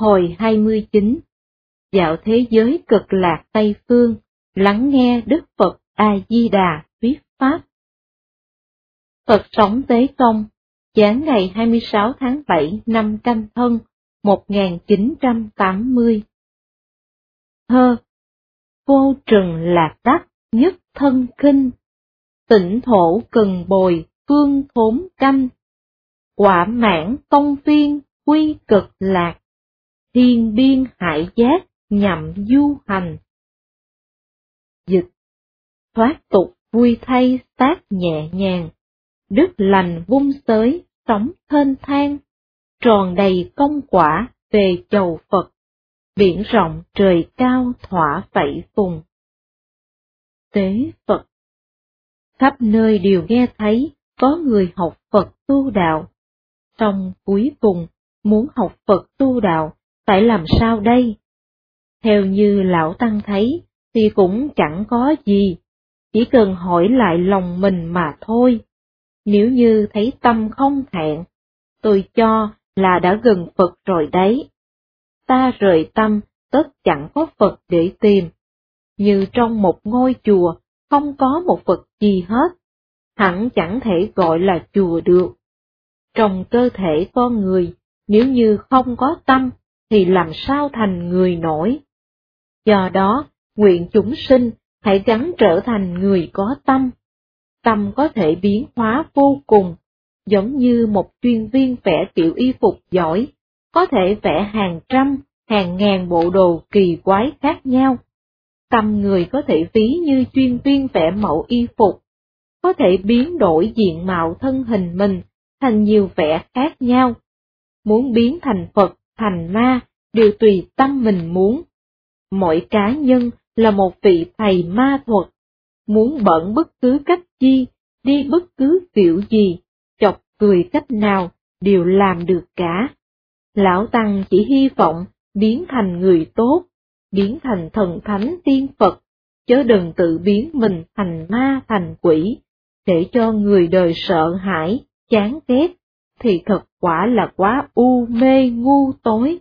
Hồi 29. Dạo thế giới cực lạc Tây Phương, lắng nghe Đức Phật A-di-đà thuyết pháp. Phật sống Tế Công, giáng ngày 26 tháng 7 năm Canh Thân, 1980. Thơ: vô trừng lạc đắc nhất thân kinh, tịnh thổ cần bồi phương thốn canh, quả mãn công viên quy cực lạc, thiên biên hải giác nhậm du hành. Dịch: thoát tục vui thay tác nhẹ nhàng, đức lành vung xới sống thênh thang, tròn đầy công quả về chầu Phật, biển rộng trời cao thỏa phẩy phùng. Tế Phật: khắp nơi đều nghe thấy có người học Phật tu đạo, song cuối cùng muốn học Phật tu đạo phải làm sao đây? Theo như Lão Tăng thấy thì cũng chẳng có gì, chỉ cần hỏi lại lòng mình mà thôi. Nếu như thấy tâm không thẹn, tôi cho là đã gần Phật rồi đấy. Ta rời tâm tất chẳng có Phật để tìm, như trong một ngôi chùa không có một Phật gì hết, hẳn chẳng thể gọi là chùa được. Trong cơ thể con người, nếu như không có tâm thì làm sao thành người nổi. Do đó, nguyện chúng sinh hãy gắng trở thành người có tâm. Tâm có thể biến hóa vô cùng, giống như một chuyên viên vẽ kiểu y phục giỏi, có thể vẽ hàng trăm, hàng ngàn bộ đồ kỳ quái khác nhau. Tâm người có thể ví như chuyên viên vẽ mẫu y phục, có thể biến đổi diện mạo thân hình mình thành nhiều vẻ khác nhau. Muốn biến thành Phật, thành ma, đều tùy tâm mình muốn. Mỗi cá nhân là một vị thầy ma thuật, muốn bận bất cứ cách chi, đi bất cứ kiểu gì, chọc cười cách nào, đều làm được cả. Lão Tăng chỉ hy vọng biến thành người tốt, biến thành thần thánh tiên Phật, chớ đừng tự biến mình thành ma thành quỷ, để cho người đời sợ hãi, chán ghét, thì thật quả là quá u mê ngu tối.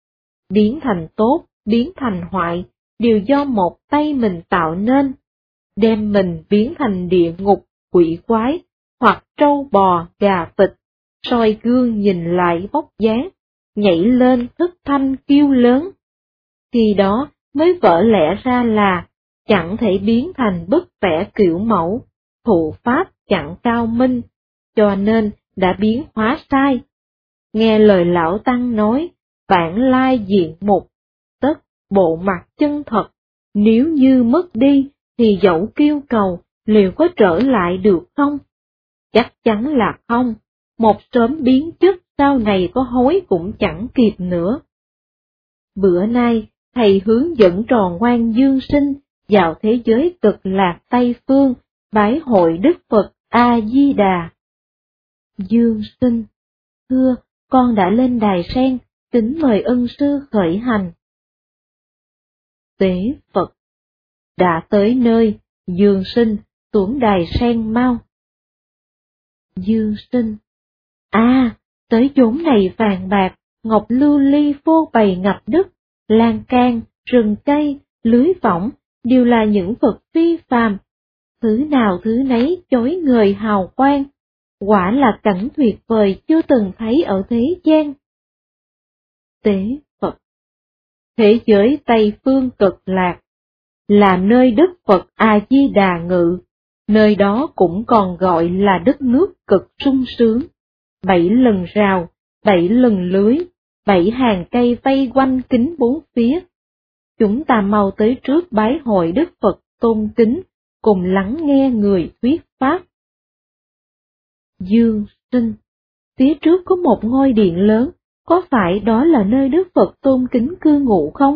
Biến thành tốt, biến thành hoại, đều do một tay mình tạo nên. Đem mình biến thành địa ngục, quỷ quái, hoặc trâu bò, gà vịt, soi gương nhìn lại vóc dáng, nhảy lên thức thanh kêu lớn. Khi đó mới vỡ lẽ ra là chẳng thể biến thành bức vẽ kiểu mẫu, thụ pháp chẳng cao minh, cho nên đã biến hóa sai. Nghe lời Lão Tăng nói, bản lai diện mục, tất bộ mặt chân thật, nếu như mất đi thì dẫu kêu cầu, liệu có trở lại được không? Chắc chắn là không, một sớm biến chất sau này có hối cũng chẳng kịp nữa. Bữa nay, thầy hướng dẫn trò ngoan Dương Sinh vào thế giới cực lạc Tây Phương, bái hội Đức Phật A-di-đà. Dương Sinh: thưa, con đã lên đài sen, kính mời ân sư khởi hành. Tế Phật: đã tới nơi, Dương Sinh xuống đài sen mau. Dương Sinh: tới chốn này vàng bạc, ngọc lưu ly vô bày ngập đất, lan can, rừng cây, lưới võng, đều là những vật phi phàm. Thứ nào thứ nấy chói ngời hào quang, quả là cảnh tuyệt vời chưa từng thấy ở thế gian. Tế Phật: thế giới Tây Phương cực lạc là nơi Đức Phật A-di-đà ngự, nơi đó cũng còn gọi là đất nước cực sung sướng. 7 lần rào, 7 lần lưới, 7 hàng cây vây quanh kín bốn phía. Chúng ta mau tới trước bái hội Đức Phật tôn kính, cùng lắng nghe người thuyết pháp. Dương Sinh: phía trước có một ngôi điện lớn, có phải đó là nơi Đức Phật tôn kính cư ngụ không?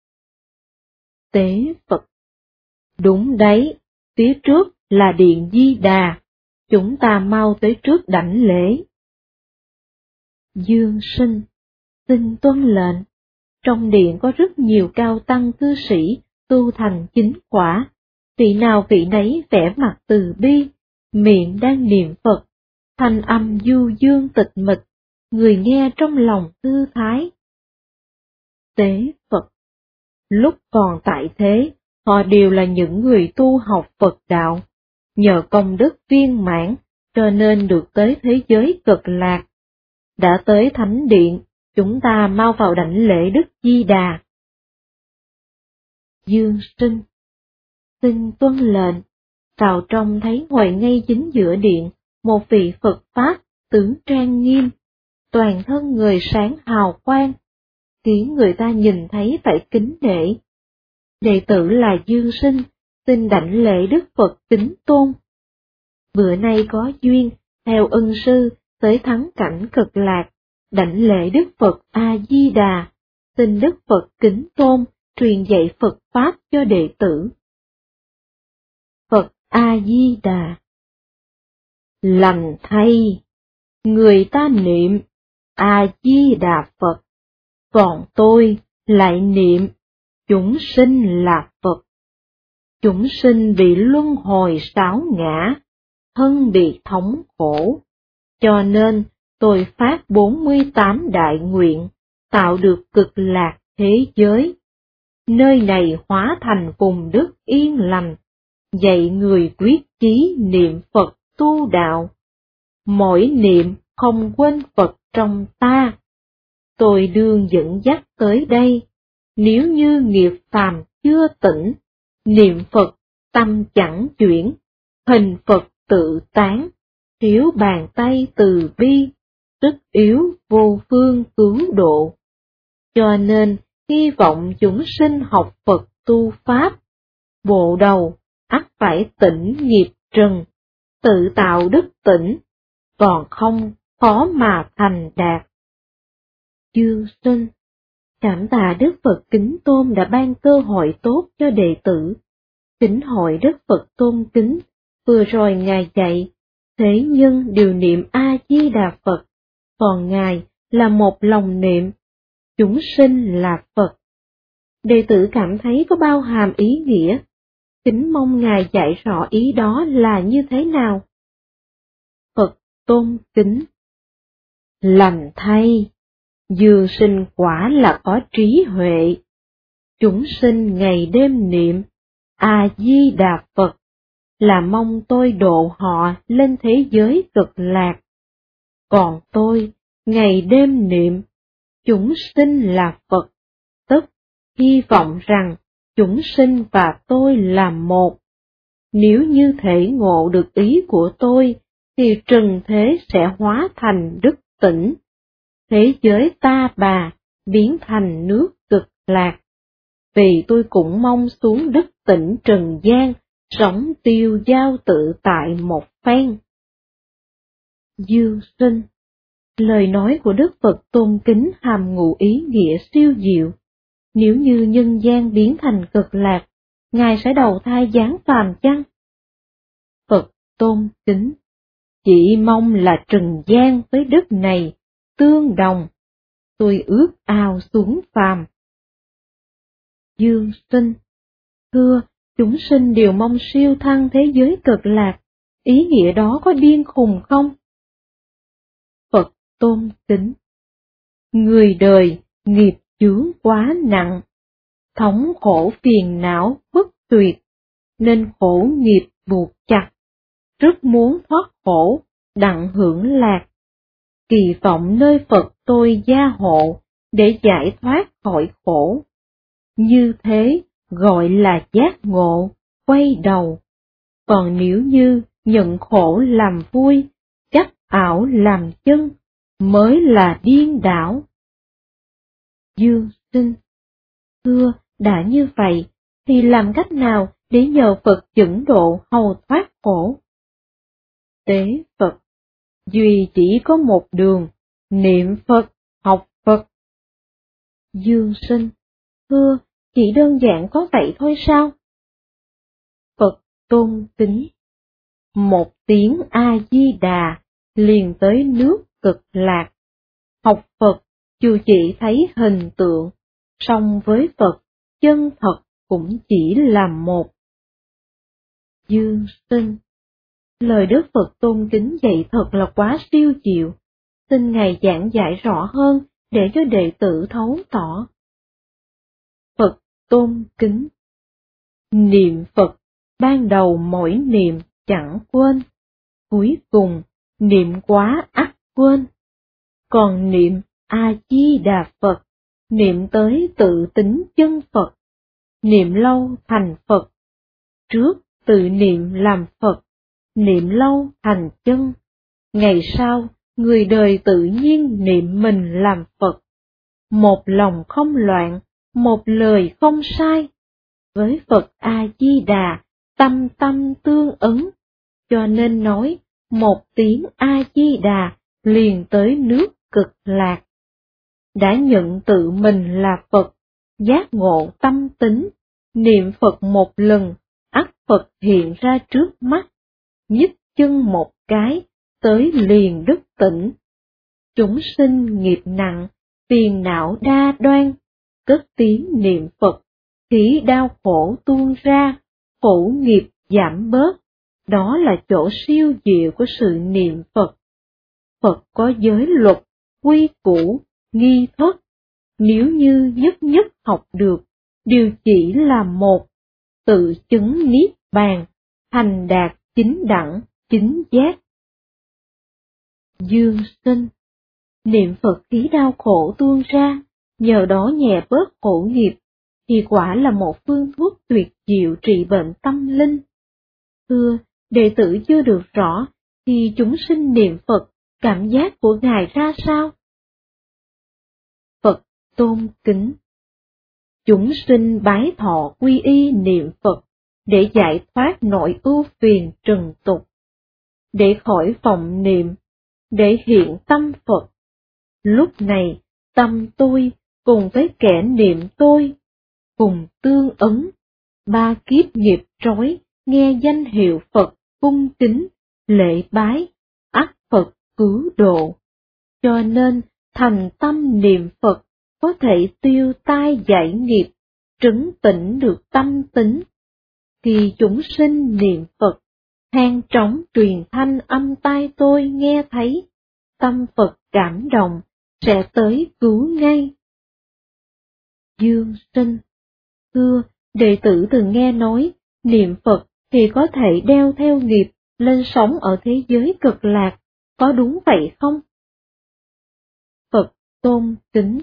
Tế Phật: đúng đấy, phía trước là điện Di Đà, chúng ta mau tới trước đảnh lễ. Dương Sinh: xin tuân lệnh. Trong điện có rất nhiều cao tăng cư sĩ tu thành chính quả, vị nào vị nấy vẻ mặt từ bi, miệng đang niệm Phật, thanh âm du dương tịch mịch, người nghe trong lòng thư thái. Tế Phật. Lúc còn tại thế, họ đều là những người tu học Phật đạo, nhờ công đức viên mãn, cho nên được tới thế giới Cực Lạc. Đã tới Thánh Điện, chúng ta mau vào đảnh lễ Đức Di Đà. Dương Sinh, xin tuân lệnh. Vào trong thấy ngồi ngay chính giữa điện, một vị Phật Pháp tướng trang nghiêm, toàn thân người sáng hào quang, khiến người ta nhìn thấy phải kính nể. Đệ tử là Dương Sinh, xin đảnh lễ Đức Phật Kính Tôn. Bữa nay có duyên, theo ân sư, tới thắng cảnh Cực Lạc, đảnh lễ Đức Phật A-di-đà, xin Đức Phật Kính Tôn truyền dạy Phật Pháp cho đệ tử. Phật A-di-đà. Lành thay, người ta niệm A-di-đà Phật, còn tôi lại niệm chúng sinh là Phật. Chúng sinh bị luân hồi sáu ngã, thân bị thống khổ, cho nên tôi phát 48 đại nguyện, tạo được Cực Lạc thế giới. Nơi này hóa thành vùng đất yên lành, dạy người quyết chí niệm Phật tu đạo. Mỗi niệm không quên Phật trong ta. Tôi đương dẫn dắt tới đây, nếu như nghiệp phàm chưa tỉnh, niệm Phật tâm chẳng chuyển, hình Phật tự tán, thiếu bàn tay từ bi, sức yếu vô phương cứu độ. Cho nên, hy vọng chúng sinh học Phật tu Pháp, bộ đầu ắt phải tỉnh nghiệp trần, tự tạo đức tỉnh, còn không khó mà thành đạt. Dương Sinh, cảm tạ Đức Phật Kính Tôn đã ban cơ hội tốt cho đệ tử. Kính hội Đức Phật tôn kính, vừa rồi Ngài dạy, thế nhân đều niệm A-di-đà Phật, còn Ngài là một lòng niệm, chúng sinh là Phật. Đệ tử cảm thấy có bao hàm ý nghĩa, kính mong Ngài dạy rõ ý đó là như thế nào. Phật tôn kính. Lành thay, Dương Sinh quả là có trí huệ. Chúng sinh ngày đêm niệm A-di-đà Phật, là mong tôi độ họ lên thế giới Cực Lạc. Còn tôi, ngày đêm niệm, chúng sinh là Phật, tức hy vọng rằng chúng sinh và tôi là một. Nếu như thể ngộ được ý của tôi, thì trần thế sẽ hóa thành đức tỉnh. Thế giới ta bà biến thành nước Cực Lạc. Vì tôi cũng mong xuống đức tỉnh trần gian, sống tiêu dao tự tại một phen. Dương Sinh, lời nói của Đức Phật tôn kính hàm ngụ ý nghĩa siêu diệu. Nếu như nhân gian biến thành Cực Lạc, Ngài sẽ đầu thai giáng phàm chăng? Phật tôn kính, chỉ mong là trần gian với đất này tương đồng, tôi ước ao xuống phàm. Dương Sinh, thưa, chúng sinh đều mong siêu thăng thế giới Cực Lạc, ý nghĩa đó có điên khùng không? Phật tôn kính, người đời nghiệp chướng quá nặng, thống khổ phiền não bất tuyệt, nên khổ nghiệp buộc chặt, rất muốn thoát khổ, đặng hưởng lạc. Kỳ vọng nơi Phật tôi gia hộ, để giải thoát khỏi khổ. Như thế gọi là giác ngộ, quay đầu. Còn nếu như nhận khổ làm vui, chấp ảo làm chân, mới là điên đảo. Dương Sinh, thưa, đã như vậy, thì làm cách nào để nhờ Phật dẫn độ hầu thoát khổ? Tế Phật, duy chỉ có một đường, niệm Phật, học Phật. Dương Sinh, thưa, chỉ đơn giản có vậy thôi sao? Phật tôn kính, một tiếng A-di-đà liền tới nước Cực Lạc. Học Phật dù chỉ thấy hình tượng, song với Phật chân thật cũng chỉ là một. Dương Sinh, lời Đức Phật tôn kính dạy thật là quá siêu diệu, xin Ngài giảng giải rõ hơn để cho đệ tử thấu tỏ. tôn kính. Niệm Phật, ban đầu mỗi niệm chẳng quên, cuối cùng niệm quá ắt quên. Còn niệm A-di-đà Phật, niệm tới tự tính chân Phật, niệm lâu thành Phật. Trước tự niệm làm Phật, niệm lâu thành chân. Ngày sau, người đời tự nhiên niệm mình làm Phật. Một lòng không loạn, một lời không sai. Với Phật A-di-đà, tâm tâm tương ứng, cho nên nói, một tiếng A-di-đà liền tới nước Cực Lạc. Đã nhận tự mình là Phật, giác ngộ tâm tính, niệm Phật một lần, ắt Phật hiện ra trước mắt, nhích chân một cái, tới liền đức tỉnh. Chúng sinh nghiệp nặng, phiền não đa đoan, cất tiếng niệm Phật, khí đau khổ tuôn ra, khổ nghiệp giảm bớt. Đó là chỗ siêu diệu của sự niệm Phật. Phật có giới luật, quy củ, nghi thức. Nếu như nhất nhất học được, đều chỉ là một, tự chứng niết bàn, thành đạt chính đẳng, chính giác. Dương sinh, niệm Phật khí đau khổ tuôn ra, nhờ đó nhẹ bớt khổ nghiệp, thì quả là một phương thuốc tuyệt diệu trị bệnh tâm linh. Thưa, đệ tử chưa được rõ, thì chúng sinh niệm Phật, cảm giác của Ngài ra sao? Phật tôn kính. Chúng sinh bái thọ quy y niệm Phật, để giải thoát nội ưu phiền trần tục, để khỏi vọng niệm, để hiện tâm Phật. Lúc này, tâm tôi cùng với kẻ niệm tôi, cùng tương ứng, ba kiếp nghiệp trói, nghe danh hiệu Phật cung kính, lễ bái, ắt Phật cứu độ. Cho nên, thành tâm niệm Phật có thể tiêu tai giải nghiệp, trấn tĩnh được tâm tính. Khi chúng sinh niệm Phật, than trống truyền thanh âm tai tôi nghe thấy, tâm Phật cảm động, sẽ tới cứu ngay. Dương sinh, thưa, đệ tử từng nghe nói, niệm Phật thì có thể đeo theo nghiệp, lên sống ở thế giới Cực Lạc, có đúng vậy không? Phật tôn kính.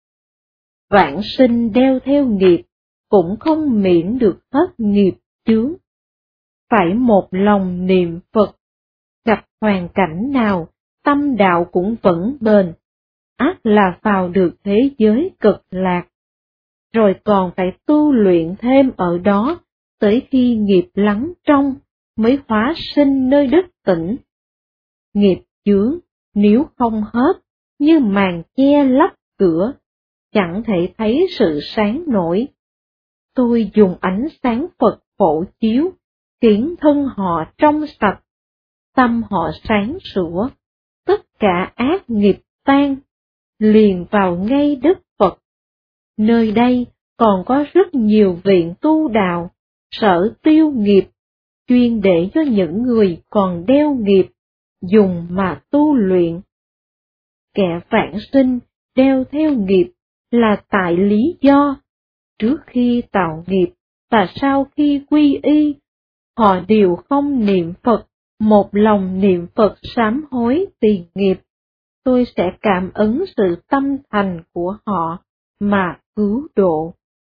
Vãng sinh đeo theo nghiệp, cũng không miễn được hết nghiệp chướng. Phải một lòng niệm Phật, gặp hoàn cảnh nào, tâm đạo cũng vẫn bền, ắt là vào được thế giới Cực Lạc. Rồi còn phải tu luyện thêm ở đó, tới khi nghiệp lắng trong, mới hóa sinh nơi đất tỉnh. Nghiệp chướng, nếu không hết, như màn che lấp cửa, chẳng thể thấy sự sáng nổi. Tôi dùng ánh sáng Phật phổ chiếu, khiến thân họ trong sạch, tâm họ sáng sủa, tất cả ác nghiệp tan, liền vào ngay đất Phật. Nơi đây còn có rất nhiều viện tu đạo, sở tiêu nghiệp, chuyên để cho những người còn đeo nghiệp, dùng mà tu luyện. Kẻ vãng sinh đeo theo nghiệp là tại lý do, trước khi tạo nghiệp và sau khi quy y, họ đều không niệm Phật, một lòng niệm Phật sám hối tiền nghiệp. Tôi sẽ cảm ứng sự tâm thành của họ mà cứu độ.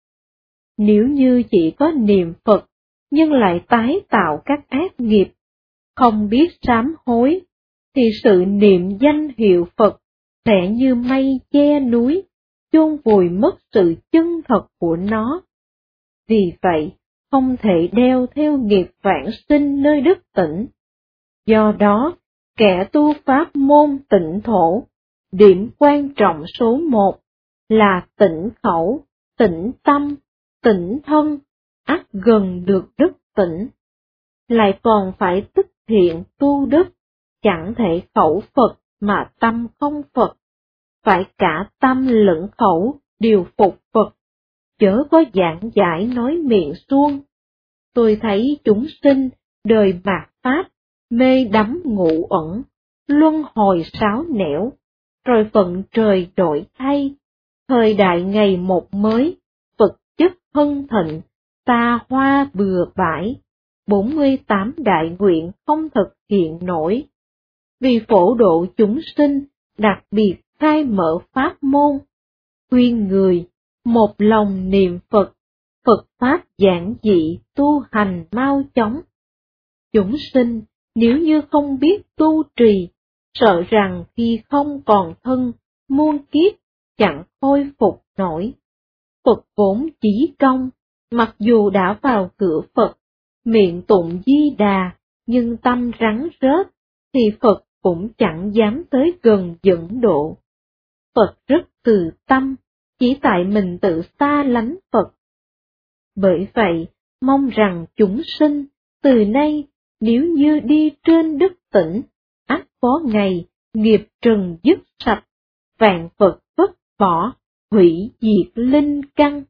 Nếu như chỉ có niệm Phật, nhưng lại tái tạo các ác nghiệp, không biết sám hối, thì sự niệm danh hiệu Phật sẽ như mây che núi, chôn vùi mất sự chân thật của nó. Vì vậy, không thể đeo theo nghiệp vãng sinh nơi đất tỉnh. Do đó, kẻ tu pháp môn tịnh thổ, điểm quan trọng số 1 là tịnh khẩu, tịnh tâm, tịnh thân, ắt gần được đức tịnh. Lại còn phải tích thiện tu đức, chẳng thể khẩu Phật mà tâm không Phật, phải cả tâm lẫn khẩu đều phục Phật, chớ có giảng giải nói miệng suông. Tôi thấy chúng sinh đời mạt pháp, mê đắm ngụ ẩn, luân hồi sáo nẻo, rồi phận trời đổi thay, thời đại ngày một mới, Phật chất hưng thịnh, xa hoa bừa bãi, 48 đại nguyện không thực hiện nổi. Vì phổ độ chúng sinh, đặc biệt khai mở pháp môn, khuyên người một lòng niệm Phật, Phật pháp giản dị tu hành mau chóng. Chúng sinh nếu như không biết tu trì, sợ rằng khi không còn thân, muôn kiếp chẳng khôi phục nổi. Phật vốn chí công, mặc dù đã vào cửa Phật, miệng tụng Di Đà, nhưng tâm rắn rết, thì Phật cũng chẳng dám tới gần dẫn độ. Phật rất từ tâm, chỉ tại mình tự xa lánh Phật. Bởi vậy, mong rằng chúng sinh, từ nay, nếu như đi trên đất tỉnh, ắt có ngày, nghiệp trần dứt sạch, vạn vật vứt bỏ, hủy diệt linh căn.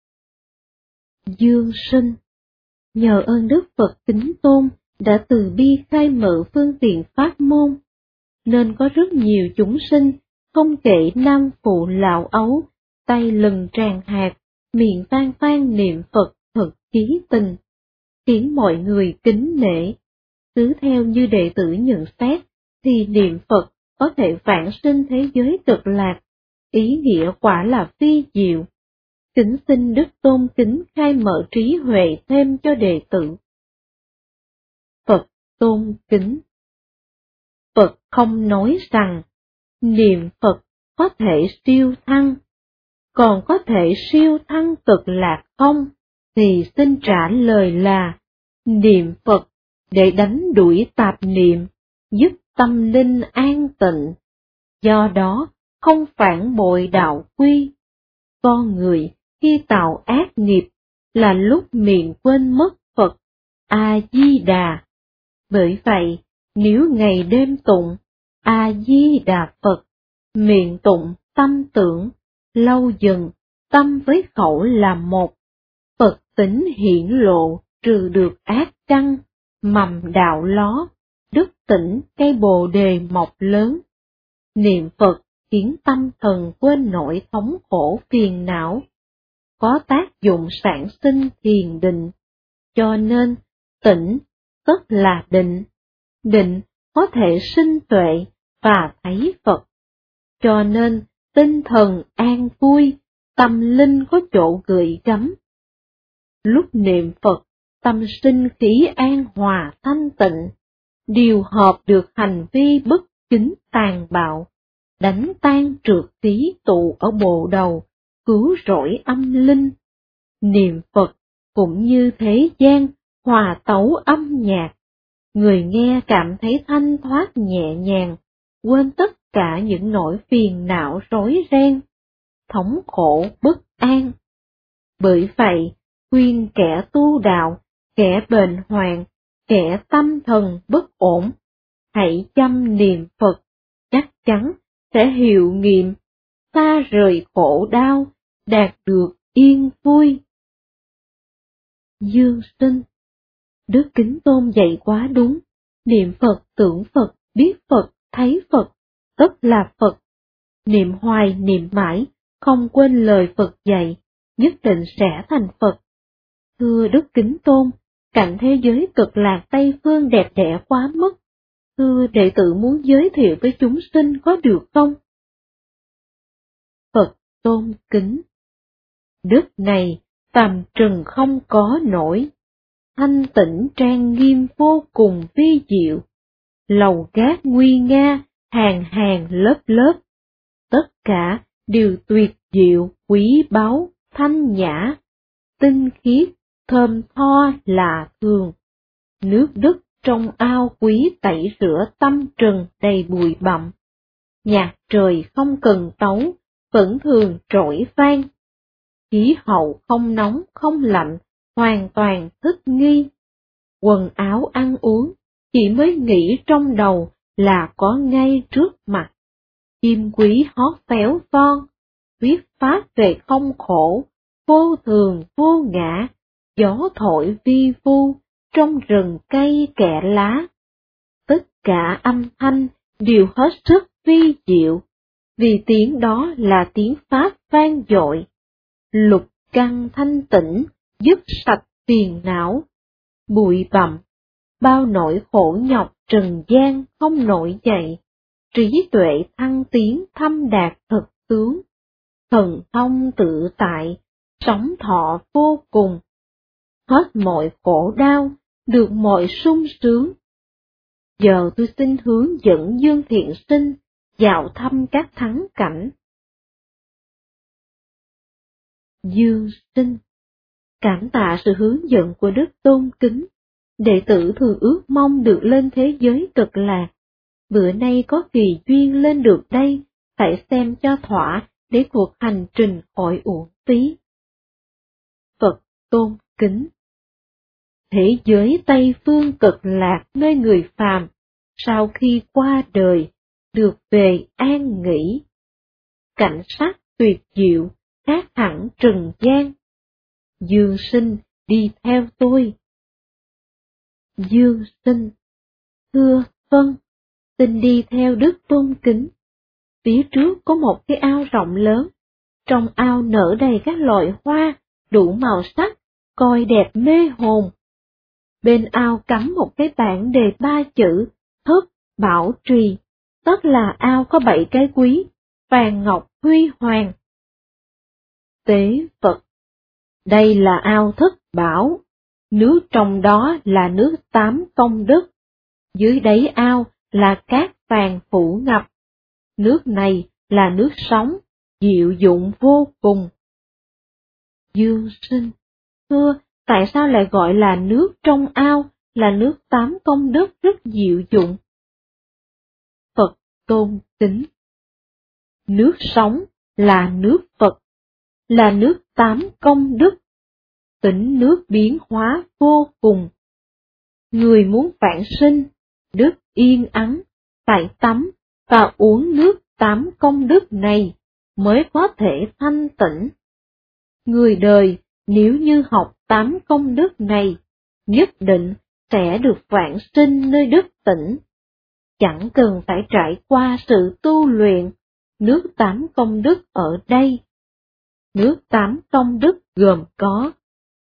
Dương sinh, nhờ ơn Đức Phật Kính Tôn đã từ bi khai mở phương tiện pháp môn, nên có rất nhiều chúng sinh, không kể nam phụ lão ấu, tay lừng tràn hạt, miệng vang vang niệm Phật thật chí tình, khiến mọi người kính nể. Cứ theo như đệ tử nhận xét, thì niệm Phật có thể vãng sinh thế giới cực lạc, ý nghĩa quả là phi diệu. Kính xin Đức Tôn kính khai mở trí huệ thêm cho đệ tử. Phật tôn kính. Phật không nói rằng, niệm Phật có thể siêu thăng, còn có thể siêu thăng cực lạc không, thì xin trả lời là, niệm Phật để đánh đuổi tạp niệm, giúp tâm linh an tịnh. Do đó, không phản bội đạo quy. Con người khi tạo ác nghiệp là lúc miệng quên mất Phật A-di-đà. Bởi vậy, nếu ngày đêm tụng A-di-đà Phật, miệng tụng tâm tưởng, lâu dần tâm với khẩu là một, Phật tính hiển lộ trừ được ác căn, mầm đạo ló, đức tỉnh cây bồ đề mọc lớn. Niệm Phật khiến tâm thần quên nỗi thống khổ phiền não, có tác dụng sản sinh thiền định, cho nên tỉnh tức là định, định có thể sinh tuệ và thấy Phật, cho nên tinh thần an vui, tâm linh có chỗ gửi gắm. Lúc niệm Phật, tâm sinh khí an hòa thanh tịnh, điều hợp được hành vi bất chính tàn bạo, đánh tan trượt khí tụ ở bộ đầu, cứu rỗi âm linh. Niệm Phật cũng như thế gian, hòa tấu âm nhạc, người nghe cảm thấy thanh thoát nhẹ nhàng, quên tất cả những nỗi phiền não rối ren, thống khổ bất an. Bởi vậy, khuyên kẻ tu đạo, kẻ bệnh hoạn, kẻ tâm thần bất ổn, hãy chăm niệm Phật, chắc chắn sẽ hiệu nghiệm, xa rời khổ đau, đạt được yên vui. Dương sinh, Đức Kính Tôn dạy quá đúng, niệm Phật, tưởng Phật, biết Phật, thấy Phật, tất là Phật. Niệm hoài niệm mãi, không quên lời Phật dạy, nhất định sẽ thành Phật. Thưa Đức Kính Tôn, cảnh thế giới cực lạc Tây Phương đẹp đẽ quá mức, thưa đệ tử muốn giới thiệu với chúng sinh có được không? Phật tôn kính. Đức này tầm trừng không có nổi, thanh tịnh trang nghiêm vô cùng vi diệu, lầu gác nguy nga, hàng hàng lớp lớp, tất cả đều tuyệt diệu, quý báu, thanh nhã, tinh khiết, thơm tho lạ thường. Nước Đức trong ao quý tẩy rửa tâm trần đầy bụi bặm. Nhạc trời không cần tấu, vẫn thường trỗi vang. Khí hậu không nóng không lạnh, hoàn toàn thích nghi. Quần áo ăn uống, chỉ mới nghĩ trong đầu là có ngay trước mặt. Chim quý hót véo von, thuyết pháp về không khổ, vô thường vô ngã, gió thổi vi vu, trong rừng cây kẽ lá. Tất cả âm thanh đều hết sức vi diệu, vì tiếng đó là tiếng Pháp vang dội. Lục căn thanh tịnh, dứt sạch phiền não, bụi bặm, bao nỗi khổ nhọc trần gian không nổi dậy, trí tuệ thăng tiến thâm đạt thực tướng, thần thông tự tại, sống thọ vô cùng, hết mọi khổ đau, được mọi sung sướng. Giờ tôi xin hướng dẫn Dương Thiện Sinh dạo thăm các thắng cảnh. Dương Sinh, cảm tạ sự hướng dẫn của Đức tôn kính, đệ tử thường ước mong được lên thế giới Cực Lạc. Bữa nay có kỳ duyên lên được đây, phải xem cho thỏa để cuộc hành trình khỏi uổng phí. Phật tôn kính. Thế giới Tây Phương Cực Lạc nơi người phàm, sau khi qua đời, được về an nghỉ. Cảnh sắc tuyệt diệu, khác hẳn trần gian. Dương Sinh đi theo tôi. Dương Sinh, thưa vâng, xin đi theo Đức tôn kính. Phía trước có một cái ao rộng lớn, trong ao nở đầy các loại hoa, đủ màu sắc, coi đẹp mê hồn. Bên ao cắm một cái bảng đề 3 chữ, Thất Bảo Trì, tức là ao có 7 cái quý, vàng ngọc huy hoàng. Tế Phật, đây là ao Thất Bảo, nước trong đó là nước 8 công đức, dưới đáy ao là cát vàng phủ ngập. Nước này là nước sống, diệu dụng vô cùng. Dương Sinh, thưa, tại sao lại gọi là nước trong ao, là nước 8 công đức rất diệu dụng? Phật tôn kính. Nước sống là nước Phật, là nước 8 công đức, tính nước biến hóa vô cùng. Người muốn vãng sinh, đức yên ắng, phải tắm và uống nước 8 công đức này mới có thể thanh tịnh. Người đời nếu như học 8 công đức này, nhất định sẽ được vãng sinh nơi đức tỉnh. Chẳng cần phải trải qua sự tu luyện, nước 8 công đức ở đây. Nước 8 công đức gồm có: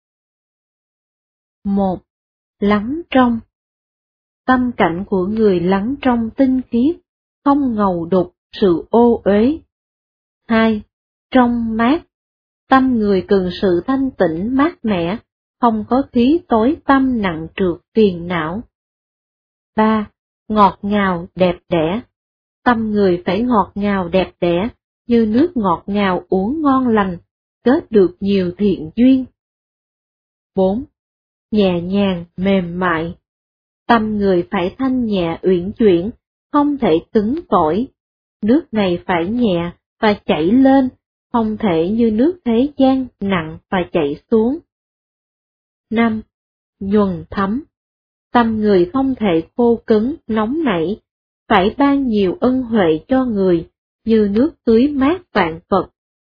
1. Lắng trong. Tâm cảnh của người lắng trong tinh khiết, không ngầu đục sự ô uế. 2. Trong mát. Tâm người cần sự thanh tịnh mát mẻ, không có khí tối tâm nặng trược phiền não. 3. Ngọt ngào đẹp đẽ. Tâm người phải ngọt ngào đẹp đẽ, như nước ngọt ngào uống ngon lành, kết được nhiều thiện duyên. 4. Nhẹ nhàng mềm mại. Tâm người phải thanh nhẹ uyển chuyển, không thể cứng cỏi. Nước này phải nhẹ và chảy lên, không thể như nước thế gian nặng và chảy xuống. 5. Nhuần thấm. Tâm người không thể khô cứng, nóng nảy, phải ban nhiều ân huệ cho người, như nước tưới mát vạn vật.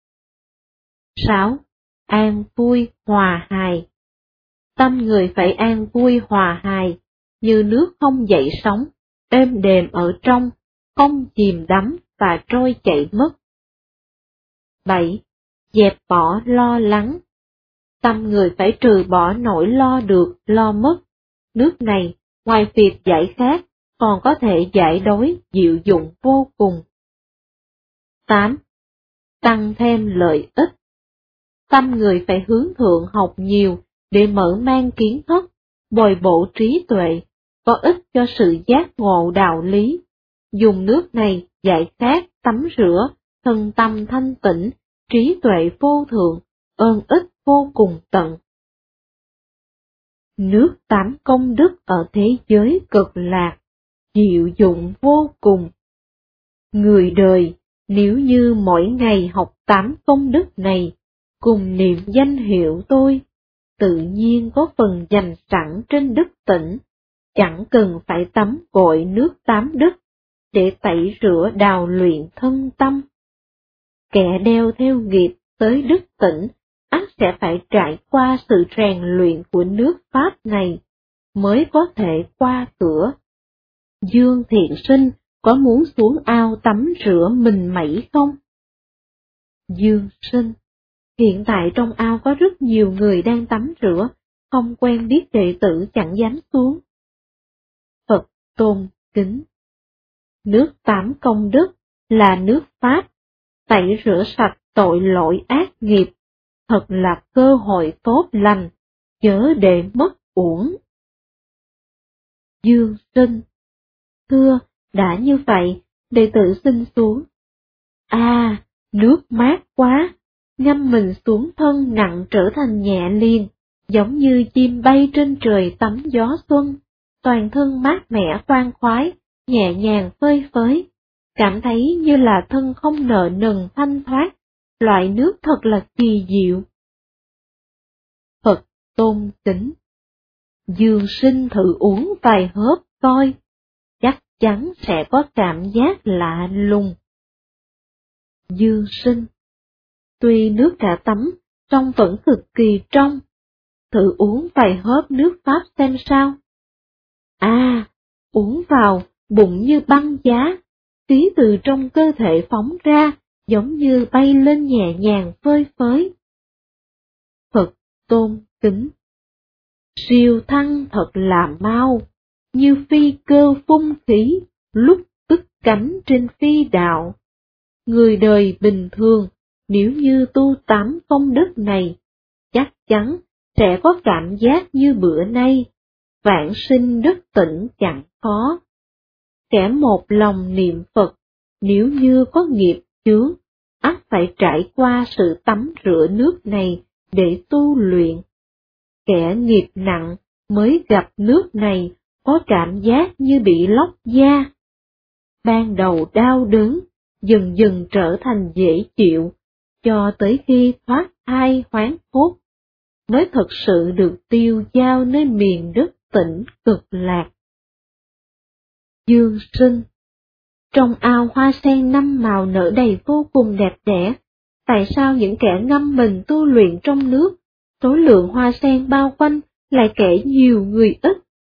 6. An vui hòa hài. Tâm người phải an vui hòa hài, như nước không dậy sóng, êm đềm ở trong, không chìm đắm và trôi chảy mất. 7. Dẹp bỏ lo lắng. Tâm người phải trừ bỏ nỗi lo được, lo mất. Nước này, ngoài việc giải khát, còn có thể giải đói, diệu dụng vô cùng. 8. Tăng thêm lợi ích. Tâm người phải hướng thượng học nhiều, để mở mang kiến thức, bồi bổ trí tuệ, có ích cho sự giác ngộ đạo lý. Dùng nước này giải khát, tắm rửa, thân tâm thanh tịnh, trí tuệ vô thượng, ơn ích vô cùng tận. Nước 8 công đức ở thế giới Cực Lạc, diệu dụng vô cùng. Người đời, nếu như mỗi ngày học 8 công đức này, cùng niệm danh hiệu tôi, tự nhiên có phần dành sẵn trên đức tỉnh, chẳng cần phải tắm gội nước 8 đức, để tẩy rửa đào luyện thân tâm. Kẻ đeo theo nghiệp tới đức tỉnh, ắt sẽ phải trải qua sự rèn luyện của nước Pháp này, mới có thể qua cửa. Dương Thiện Sinh có muốn xuống ao tắm rửa mình mẩy không? Dương Sinh, Hiện tại trong ao có rất nhiều người đang tắm rửa, không quen biết đệ tử chẳng dám xuống. Phật tôn kính. Nước tắm công đức là nước Pháp, tẩy rửa sạch tội lỗi ác nghiệp, thật là cơ hội tốt lành, chớ để mất uổng. Dương Sinh. Thưa, đã như vậy, đệ tử xin xuống. Nước mát quá, ngâm mình xuống thân nặng trở thành nhẹ liền, giống như chim bay trên trời tắm gió xuân, toàn thân mát mẻ khoan khoái, nhẹ nhàng phơi phới, cảm thấy như là thân không nợ nần thanh thoát, loại nước thật là kỳ diệu. Phật tôn kính. Dương Sinh thử uống vài hớp coi, chắc chắn sẽ có cảm giác lạ lùng. Dương Sinh. Tuy nước đã tắm, trông vẫn cực kỳ trong. Thử uống vài hớp nước Pháp xem sao. Uống vào, bụng như băng giá, khí từ trong cơ thể phóng ra, giống như bay lên nhẹ nhàng phơi phới. Phật tôn kính. Siêu thăng thật là mau, như phi cơ phun khí, lúc tức cánh trên phi đạo. Người đời bình thường, nếu như tu 8 công đức này, chắc chắn sẽ có cảm giác như bữa nay, vãng sinh đức tỉnh chẳng có. Kẻ một lòng niệm Phật, nếu như có nghiệp chướng, ắt phải trải qua sự tắm rửa nước này để tu luyện. Kẻ nghiệp nặng mới gặp nước này có cảm giác như bị lóc da. Ban đầu đau đớn, dần dần trở thành dễ chịu, cho tới khi thoát thai hoán cốt, mới thực sự được tiêu giao nơi miền đất Tịnh Cực Lạc. Dương Sinh. Trong ao hoa sen 5 màu nở đầy vô cùng đẹp đẽ, tại sao những kẻ ngâm mình tu luyện trong nước, số lượng hoa sen bao quanh lại kể nhiều người ít?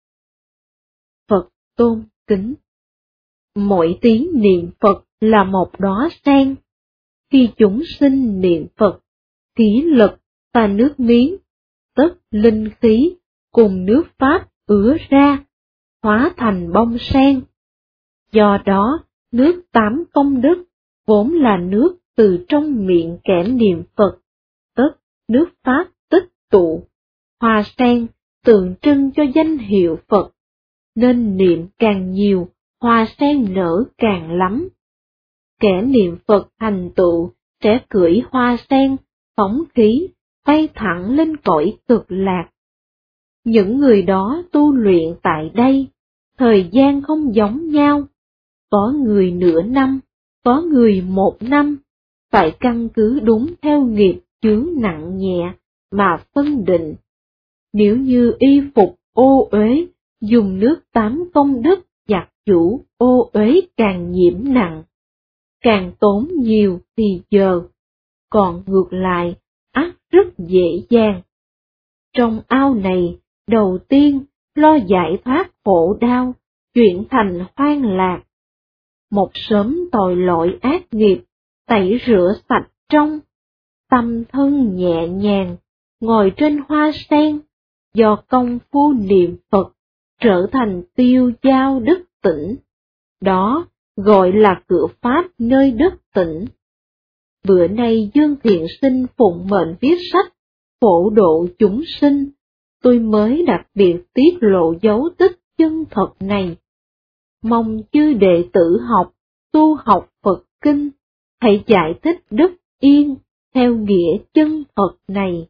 Phật tôn kính. Mỗi tiếng niệm Phật là một đóa sen. Khi chúng sinh niệm Phật, khí lực và nước miếng, tất linh khí cùng nước Pháp ứa ra, hóa thành bông sen. Do đó, nước 8 công đức vốn là nước từ trong miệng kẻ niệm Phật, tất nước Pháp tích tụ. Hoa sen tượng trưng cho danh hiệu Phật, nên niệm càng nhiều, hoa sen nở càng lắm. Kẻ niệm Phật thành tựu sẽ cưỡi hoa sen, phóng khí, bay thẳng lên cõi Cực Lạc. Những người đó tu luyện tại đây, thời gian không giống nhau, có người nửa năm, có người 1 năm, phải căn cứ đúng theo nghiệp chướng nặng nhẹ mà phân định. Nếu như y phục ô uế, dùng nước 8 công đức giặt giũ ô uế càng nhiễm nặng, càng tốn nhiều thì giờ, còn ngược lại, ắt rất dễ dàng. Trong ao này, đầu tiên lo giải thoát khổ đau, chuyển thành hoan lạc. Một sớm tội lỗi ác nghiệp, tẩy rửa sạch trong, tâm thân nhẹ nhàng, ngồi trên hoa sen, do công phu niệm Phật, trở thành tiêu giao đức tỉnh. Đó gọi là cửa Pháp nơi đất tỉnh. Bữa nay Dương Thiện Sinh phụng mệnh viết sách, phổ độ chúng sinh, tôi mới đặc biệt tiết lộ dấu tích chân thật này. Mong chư đệ tử học, tu học Phật Kinh, hãy giải thích đức yên, theo nghĩa chân thật này.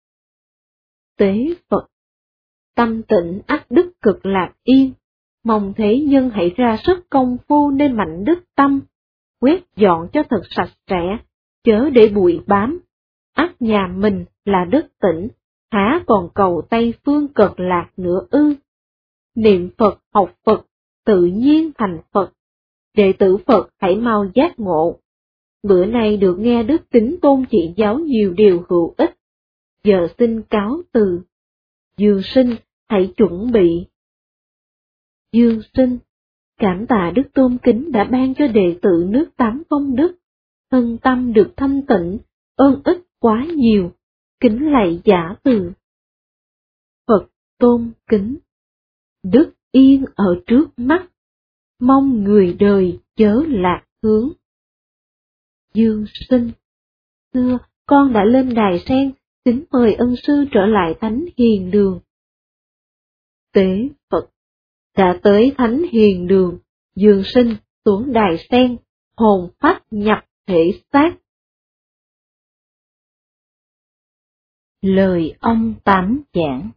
Tế Phật. Tâm tịnh ắt đức Cực Lạc yên, mong thế nhân hãy ra sức công phu nên mạnh đức tâm, quét dọn cho thật sạch sẽ, chớ để bụi bám. Ắt nhà mình là đất tỉnh, há còn cầu Tây phương Cực Lạc nữa ư? Niệm Phật học Phật, tự nhiên thành Phật. Đệ tử Phật hãy mau giác ngộ. Bữa nay được nghe Đức Tính Tôn chỉ giáo nhiều điều hữu ích. Giờ xin cáo từ. Dương Sinh hãy chuẩn bị. Dương Sinh, cảm tạ Đức Tôn Kính đã ban cho đệ tử nước 8 công đức, thân tâm được thanh tịnh, ơn ích quá nhiều, kính lạy giả từ. Phật tôn kính, đức yên ở trước mắt, mong người đời chớ lạc hướng. Dương sinh, xưa con đã lên đài sen, kính mời ân sư trở lại thánh hiền đường. Tế Phật, đã tới thánh hiền đường, Dương sinh xuống đài sen, hồn phách nhập thể xác. Lời ông Tám giảng.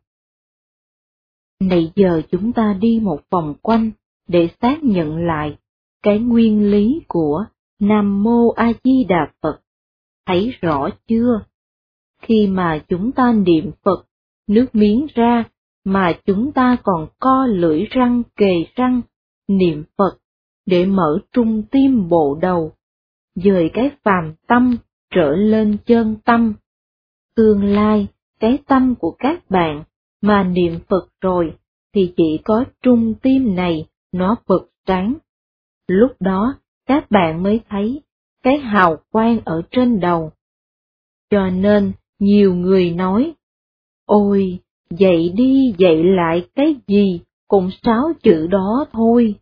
Này giờ chúng ta đi một vòng quanh để xác nhận lại cái nguyên lý của Nam Mô A Di Đà Phật. Thấy rõ chưa? Khi mà chúng ta niệm Phật, nước miếng ra mà chúng ta còn co lưỡi răng kề răng niệm Phật để mở trung tim bộ đầu, dời cái phàm tâm trở lên chân tâm. Tương lai, cái tâm của các bạn mà niệm Phật rồi thì chỉ có trung tim này nó bật sáng. Lúc đó các bạn mới thấy cái hào quang ở trên đầu. Cho nên nhiều người nói, ôi, dạy đi dạy lại cái gì cũng 6 chữ đó thôi.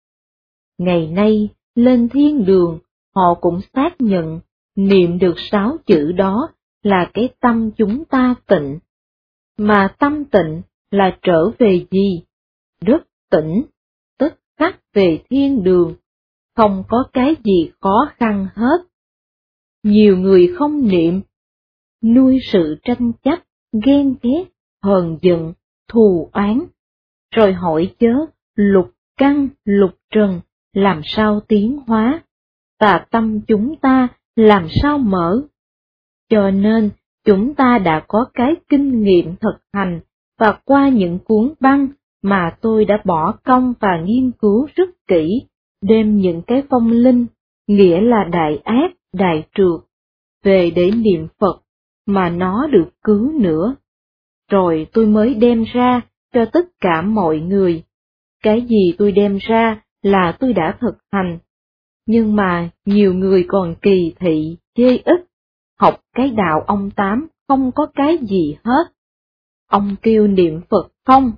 Ngày nay lên thiên đường họ cũng xác nhận niệm được 6 chữ đó là cái tâm chúng ta tịnh. Mà tâm tịnh là trở về gì? Rất tĩnh, tức khắc về thiên đường, không có cái gì khó khăn hết. Nhiều người không niệm, nuôi sự tranh chấp, ghen ghét, hờn giận, thù oán, rồi hỏi chớ lục căn lục trần làm sao tiến hóa, và tâm chúng ta làm sao mở. Cho nên chúng ta đã có cái kinh nghiệm thực hành, và qua những cuốn băng mà tôi đã bỏ công và nghiên cứu rất kỹ, đem những cái phong linh, nghĩa là đại ác, đại trược, về để niệm Phật, mà nó được cứu nữa. Rồi tôi mới đem ra cho tất cả mọi người. Cái gì tôi đem ra là tôi đã thực hành. Nhưng mà nhiều người còn kỳ thị, chê ích, học cái đạo ông Tám không có cái gì hết. Ông kêu niệm Phật không?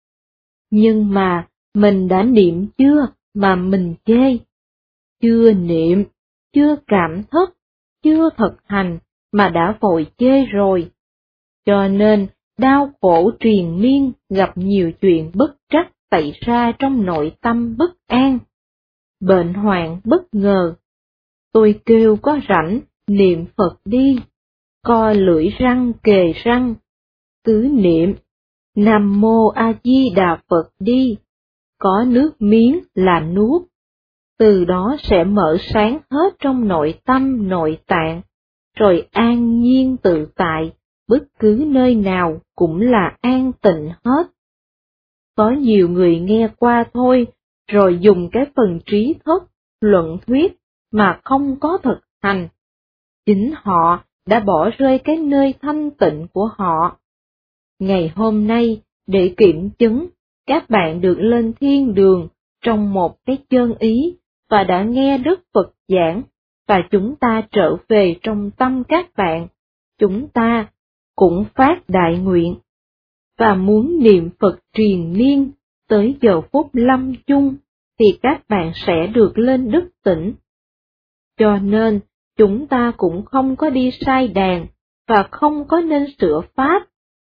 Nhưng mà mình đã niệm chưa mà mình chê? Chưa niệm, chưa cảm thức, chưa thực hành mà đã vội chê rồi. Cho nên đau khổ triền miên, gặp nhiều chuyện bất trắc xảy ra trong nội tâm bất an. Bệnh hoạn bất ngờ. Tôi kêu có rảnh, niệm Phật đi, co lưỡi răng kề răng, cứ niệm, Nam Mô A Di Đà Phật đi, có nước miếng là nuốt, từ đó sẽ mở sáng hết trong nội tâm nội tạng, rồi an nhiên tự tại, bất cứ nơi nào cũng là an tịnh hết. Có nhiều người nghe qua thôi, rồi dùng cái phần trí thức, luận thuyết mà không có thực hành. Chính họ đã bỏ rơi cái nơi thanh tịnh của họ. Ngày hôm nay, để kiểm chứng, các bạn được lên thiên đường trong một cái chân ý, và đã nghe Đức Phật giảng, và chúng ta trở về trong tâm các bạn. Chúng ta cũng phát đại nguyện, và muốn niệm Phật triền miên, tới giờ phút lâm chung, thì các bạn sẽ được lên đức tỉnh. Cho nên, chúng ta cũng không có đi sai đàn, và không có nên sửa pháp.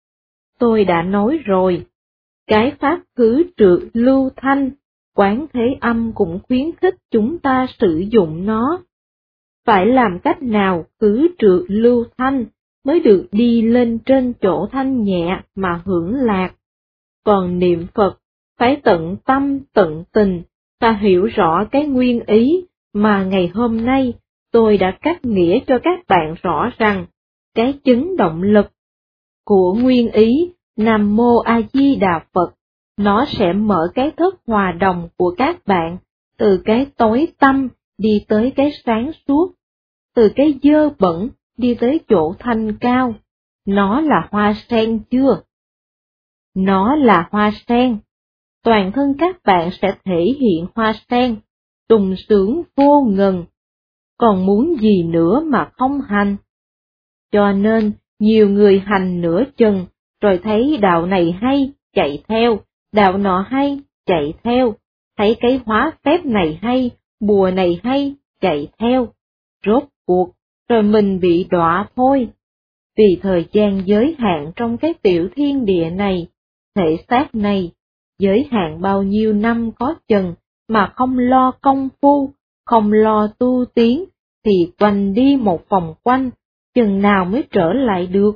Tôi đã nói rồi, cái pháp khứ trượt lưu thanh, Quán Thế Âm cũng khuyến khích chúng ta sử dụng nó. Phải làm cách nào khứ trượt lưu thanh mới được đi lên trên chỗ thanh nhẹ mà hưởng lạc. Còn niệm Phật, phải tận tâm tận tình, và hiểu rõ cái nguyên ý mà ngày hôm nay tôi đã cắt nghĩa cho các bạn rõ rằng, cái chứng động lực của nguyên ý Nam Mô A Di Đà Phật, nó sẽ mở cái thức hòa đồng của các bạn, từ cái tối tăm đi tới cái sáng suốt, từ cái dơ bẩn đi tới chỗ thanh cao. Nó là hoa sen chưa? Nó là hoa sen. Toàn thân các bạn sẽ thể hiện hoa sen, tùng sướng vô ngần. Còn muốn gì nữa mà không hành? Cho nên, nhiều người hành nửa chừng, rồi thấy đạo này hay, chạy theo, đạo nọ hay, chạy theo, thấy cái hóa phép này hay, bùa này hay, chạy theo. Rốt cuộc, rồi mình bị đọa thôi. Vì thời gian giới hạn trong cái tiểu thiên địa này, thể xác này, giới hạn bao nhiêu năm có chừng, mà không lo công phu, không lo tu tiến, thì quanh đi một vòng quanh, chừng nào mới trở lại được.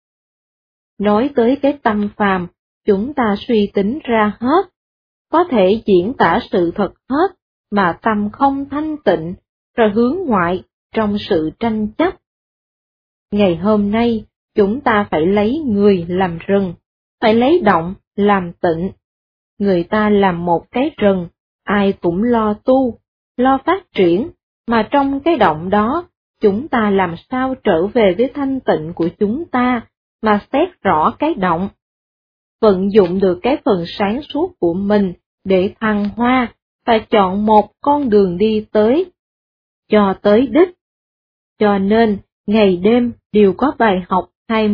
Nói tới cái tâm phàm, chúng ta suy tính ra hết, có thể diễn tả sự thật hết, mà tâm không thanh tịnh, rồi hướng ngoại trong sự tranh chấp. Ngày hôm nay, chúng ta phải lấy người làm rừng, phải lấy động làm tịnh. Người ta làm một cái rừng, ai cũng lo tu, lo phát triển, mà trong cái động đó, chúng ta làm sao trở về với thanh tịnh của chúng ta, mà xét rõ cái động. Vận dụng được cái phần sáng suốt của mình để thăng hoa, và chọn một con đường đi tới, cho tới đích. Cho nên, ngày đêm đều có bài học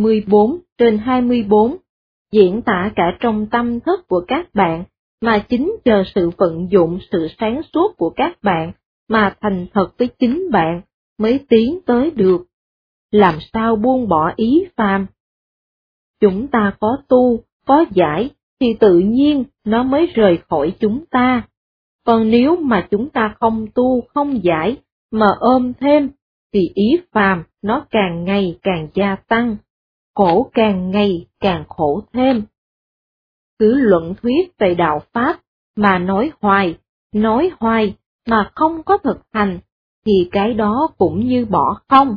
24/24, diễn tả cả trong tâm thức của các bạn, mà chính chờ sự vận dụng sự sáng suốt của các bạn, mà thành thật với chính bạn, mới tiến tới được. Làm sao buông bỏ ý phàm? Chúng ta có tu, có giải, thì tự nhiên nó mới rời khỏi chúng ta. Còn nếu mà chúng ta không tu, không giải, mà ôm thêm, thì ý phàm nó càng ngày càng gia tăng, khổ càng ngày càng khổ thêm. Cứ luận thuyết về đạo Pháp, mà nói hoài, mà không có thực hành, thì cái đó cũng như bỏ không.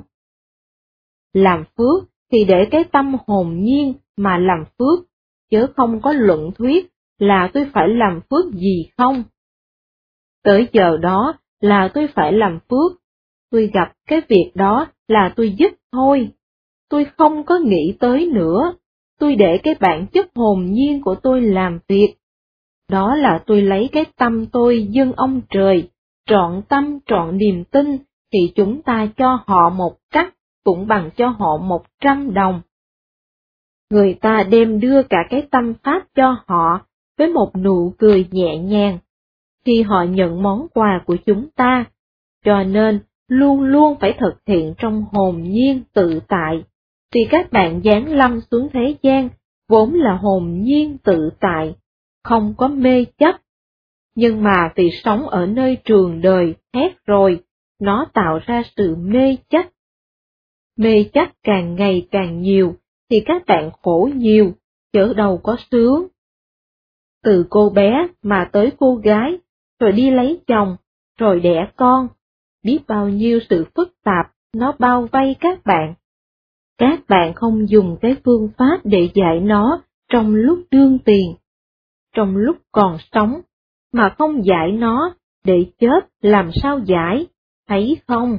Làm phước thì để cái tâm hồn nhiên mà làm phước, chứ không có luận thuyết là tôi phải làm phước gì không. Tới giờ đó là tôi phải làm phước, tôi gặp cái việc đó là tôi dứt thôi. Tôi không có nghĩ tới nữa, tôi để cái bản chất hồn nhiên của tôi làm việc. Đó là tôi lấy cái tâm tôi dâng ông trời, trọn tâm trọn niềm tin, thì chúng ta cho họ 1 cắc, cũng bằng cho họ 100 đồng. Người ta đem đưa cả cái tâm pháp cho họ, với một nụ cười nhẹ nhàng, khi họ nhận món quà của chúng ta, cho nên luôn luôn phải thực hiện trong hồn nhiên tự tại, vì các bạn giáng lâm xuống thế gian, vốn là hồn nhiên tự tại, không có mê chấp. Nhưng mà vì sống ở nơi trường đời hết rồi, nó tạo ra sự mê chấp. Mê chấp càng ngày càng nhiều, thì các bạn khổ nhiều, chớ đâu có sướng. Từ cô bé mà tới cô gái, rồi đi lấy chồng, rồi đẻ con, biết bao nhiêu sự phức tạp nó bao vây các bạn. Các bạn không dùng cái phương pháp để dạy nó trong lúc đương tiền, trong lúc còn sống, mà không dạy nó để chết làm sao giải, thấy không?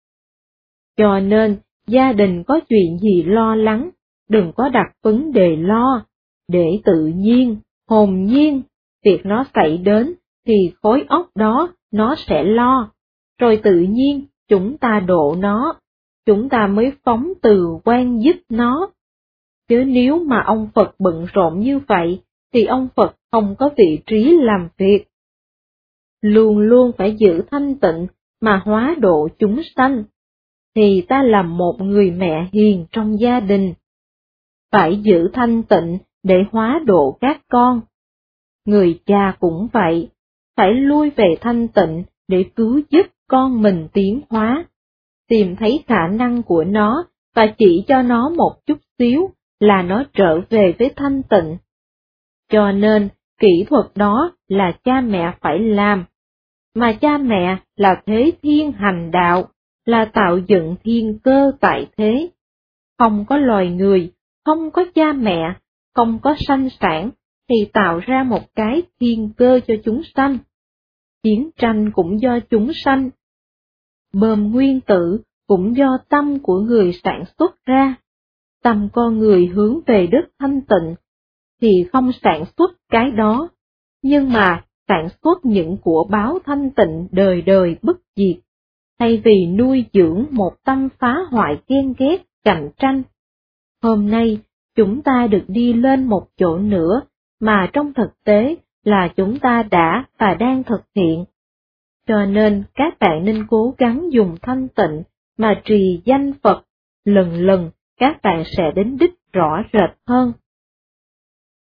Cho nên, gia đình có chuyện gì lo lắng, đừng có đặt vấn đề lo, để tự nhiên, hồn nhiên, việc nó xảy đến, thì khối óc đó nó sẽ lo, rồi tự nhiên chúng ta độ nó, chúng ta mới phóng từ quan giúp nó. Chứ nếu mà ông Phật bận rộn như vậy, thì ông Phật không có vị trí làm việc. Luôn luôn phải giữ thanh tịnh mà hóa độ chúng sanh, thì ta làm một người mẹ hiền trong gia đình. Phải giữ thanh tịnh để hóa độ các con. Người cha cũng vậy, phải lui về thanh tịnh để cứu giúp con mình tiến hóa, tìm thấy khả năng của nó và chỉ cho nó một chút xíu là nó trở về với thanh tịnh. Cho nên, kỹ thuật đó là cha mẹ phải làm, mà cha mẹ là thế thiên hành đạo, là tạo dựng thiên cơ tại thế. Không có loài người, không có cha mẹ, không có sanh sản, thì tạo ra một cái thiên cơ cho chúng sanh. Chiến tranh cũng do chúng sanh. Bơm nguyên tử cũng do tâm của người sản xuất ra. Tâm con người hướng về đất thanh tịnh, thì không sản xuất cái đó, nhưng mà sản xuất những của báo thanh tịnh đời đời bất diệt, thay vì nuôi dưỡng một tâm phá hoại ghen ghét cạnh tranh. Hôm nay, chúng ta được đi lên một chỗ nữa, mà trong thực tế là chúng ta đã và đang thực hiện. Cho nên các bạn nên cố gắng dùng thanh tịnh mà trì danh Phật, lần lần các bạn sẽ đến đích rõ rệt hơn.